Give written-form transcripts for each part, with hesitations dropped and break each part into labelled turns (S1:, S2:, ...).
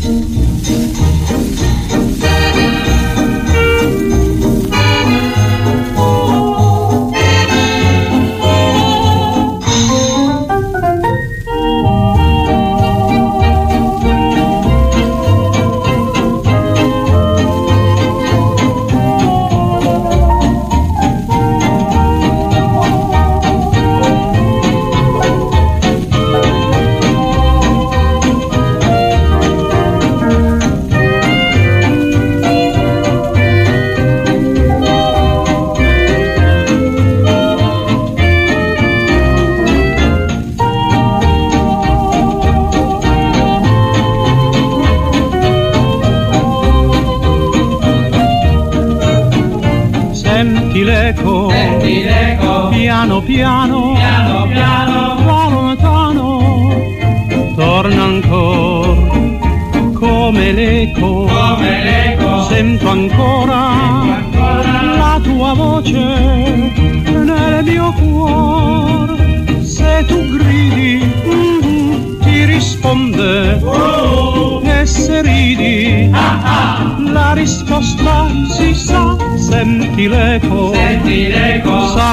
S1: Senti l'eco, piano piano, va lontano, torna ancora, come l'eco, sento ancora la tua voce nel mio cuore, se tu gridi ti risponde, e se ridi la risposta si sa. Senti l'eco, sa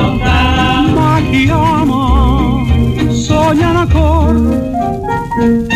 S1: lontana, ma chi ama sogna ancora.